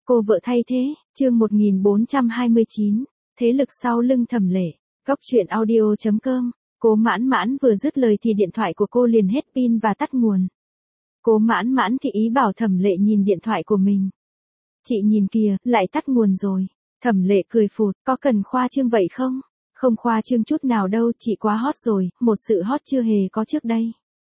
Cô vợ thay thế, chương 1429, thế lực sau lưng Thẩm Lệ, góc truyện audio.com. Cố Mãn Mãn vừa dứt lời thì điện thoại của cô liền hết pin và tắt nguồn. Cố Mãn Mãn thì ý bảo Thẩm Lệ nhìn điện thoại của mình. Chị nhìn kìa, lại tắt nguồn rồi. Thẩm Lệ cười phụt, có cần khoa trương vậy không? Không khoa trương chút nào đâu, chị quá hot rồi, một sự hot chưa hề có trước đây.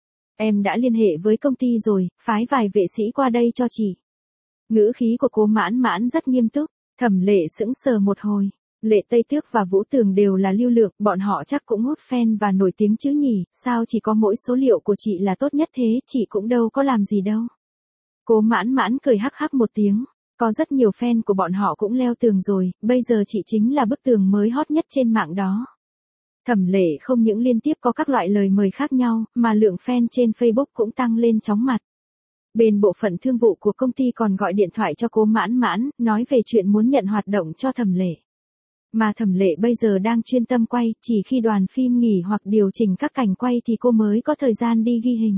Em đã liên hệ với công ty rồi, phái vài vệ sĩ qua đây cho chị. Ngữ khí của Cố Mãn Mãn rất nghiêm túc. Thẩm Lệ sững sờ một hồi. Lệ Tây Tước và Vũ Tường đều là lưu lượng, bọn họ chắc cũng hút fan và nổi tiếng chứ nhỉ, sao chỉ có mỗi số liệu của chị là tốt nhất thế, chị cũng đâu có làm gì đâu. Cố Mãn Mãn cười hắc hắc một tiếng, có rất nhiều fan của bọn họ cũng leo tường rồi, bây giờ chị chính là bức tường mới hot nhất trên mạng đó. Thẩm Lệ không những liên tiếp có các loại lời mời khác nhau, mà lượng fan trên Facebook cũng tăng lên chóng mặt. Bên bộ phận thương vụ của công ty còn gọi điện thoại cho Cố Mãn Mãn, nói về chuyện muốn nhận hoạt động cho Thẩm Lệ. Mà Thẩm Lệ bây giờ đang chuyên tâm quay, chỉ khi đoàn phim nghỉ hoặc điều chỉnh các cảnh quay thì cô mới có thời gian đi ghi hình.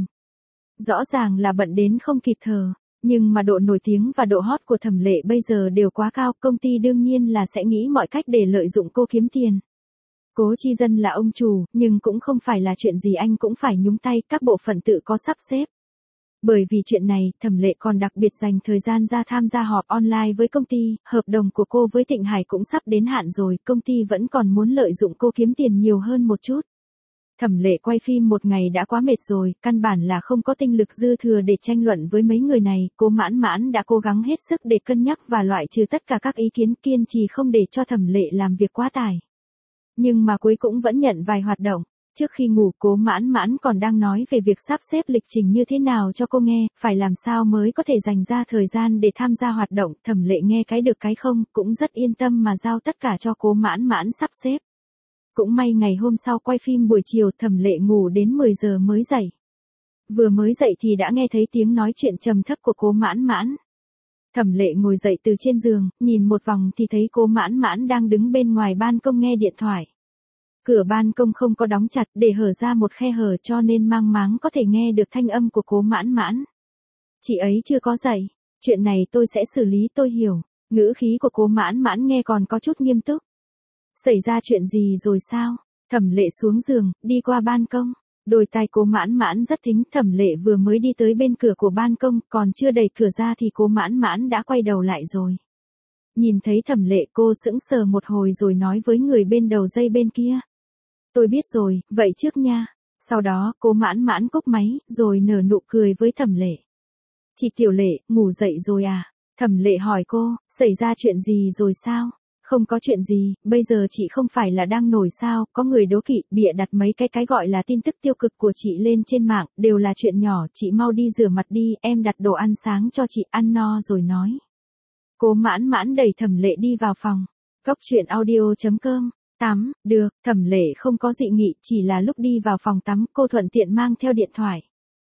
Rõ ràng là bận đến không kịp thở, nhưng mà độ nổi tiếng và độ hot của Thẩm Lệ bây giờ đều quá cao, công ty đương nhiên là sẽ nghĩ mọi cách để lợi dụng cô kiếm tiền. Cố Chi Dân là ông chủ, nhưng cũng không phải là chuyện gì anh cũng phải nhúng tay, các bộ phận tự có sắp xếp. Bởi vì chuyện này, Thẩm Lệ còn đặc biệt dành thời gian ra tham gia họp online với công ty, hợp đồng của cô với Thịnh Hải cũng sắp đến hạn rồi, công ty vẫn còn muốn lợi dụng cô kiếm tiền nhiều hơn một chút. Thẩm Lệ quay phim một ngày đã quá mệt rồi, căn bản là không có tinh lực dư thừa để tranh luận với mấy người này, Cố Mãn Mãn đã cố gắng hết sức để cân nhắc và loại trừ tất cả các ý kiến, kiên trì không để cho Thẩm Lệ làm việc quá tải. Nhưng mà cuối cũng vẫn nhận vài hoạt động. Trước khi ngủ, Cố Mãn Mãn còn đang nói về việc sắp xếp lịch trình như thế nào cho cô nghe, phải làm sao mới có thể dành ra thời gian để tham gia hoạt động. Thẩm Lệ nghe cái được cái không, cũng rất yên tâm mà giao tất cả cho Cố Mãn Mãn sắp xếp. Cũng may ngày hôm sau quay phim buổi chiều, Thẩm Lệ ngủ đến 10 giờ mới dậy. Vừa mới dậy thì đã nghe thấy tiếng nói chuyện trầm thấp của Cố Mãn Mãn. Thẩm Lệ ngồi dậy từ trên giường, nhìn một vòng thì thấy Cố Mãn Mãn đang đứng bên ngoài ban công nghe điện thoại. Cửa ban công không có đóng chặt, để hở ra một khe hở cho nên mang máng có thể nghe được thanh âm của Cố Mãn Mãn. Chị ấy chưa có dậy, chuyện này tôi sẽ xử lý, tôi hiểu. Ngữ khí của Cố Mãn Mãn nghe còn có chút nghiêm túc. Xảy ra chuyện gì rồi sao? Thẩm Lệ xuống giường, đi qua ban công. Đôi tai Cố Mãn Mãn rất thính. Thẩm Lệ vừa mới đi tới bên cửa của ban công, còn chưa đẩy cửa ra thì Cố Mãn Mãn đã quay đầu lại rồi. Nhìn thấy Thẩm Lệ, cô sững sờ một hồi rồi nói với người bên đầu dây bên kia. Tôi biết rồi, vậy trước nha. Sau đó, Cố Mãn Mãn cúp máy, rồi nở nụ cười với Thẩm Lệ. Chị Tiểu Lệ, ngủ dậy rồi à? Thẩm Lệ hỏi cô, xảy ra chuyện gì rồi sao? Không có chuyện gì, bây giờ chị không phải là đang nổi sao, có người đố kỵ, bịa đặt mấy cái gọi là tin tức tiêu cực của chị lên trên mạng, đều là chuyện nhỏ, chị mau đi rửa mặt đi, em đặt đồ ăn sáng cho chị ăn no rồi nói. Cố Mãn Mãn đẩy Thẩm Lệ đi vào phòng. Góc truyện audio.com. Tắm, được, Thẩm Lệ không có dị nghị, chỉ là lúc đi vào phòng tắm, cô thuận tiện mang theo điện thoại.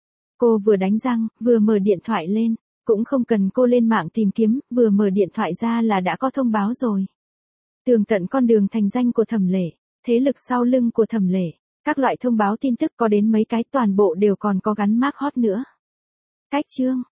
Cô vừa đánh răng, vừa mở điện thoại lên, cũng không cần cô lên mạng tìm kiếm, vừa mở điện thoại ra là đã có thông báo rồi. Tường tận con đường thành danh của Thẩm Lệ, thế lực sau lưng của Thẩm Lệ, các loại thông báo tin tức có đến mấy cái, toàn bộ đều còn có gắn mác hot nữa. Cách chương